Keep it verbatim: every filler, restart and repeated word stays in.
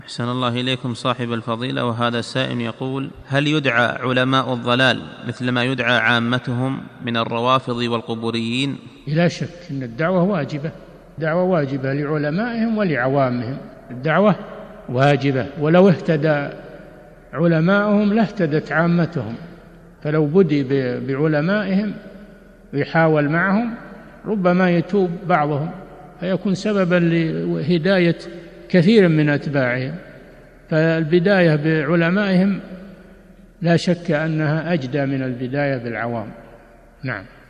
أحسن الله إليكم صاحب الفضيلة. وهذا السائل يقول: هل يدعى علماء الضلال مثل ما يدعى عامتهم من الروافض والقبوريين؟ لا شك أن الدعوة واجبة، الدعوة واجبة لعلمائهم ولعوامهم، الدعوة واجبة، ولو اهتدى علماءهم لاهتدت عامتهم، فلو بدي بعلمائهم ويحاول معهم ربما يتوب بعضهم فيكون سببا لهداية كثير من أتباعهم، فالبداية بعلمائهم لا شك أنها أجدى من البداية بالعوام. نعم.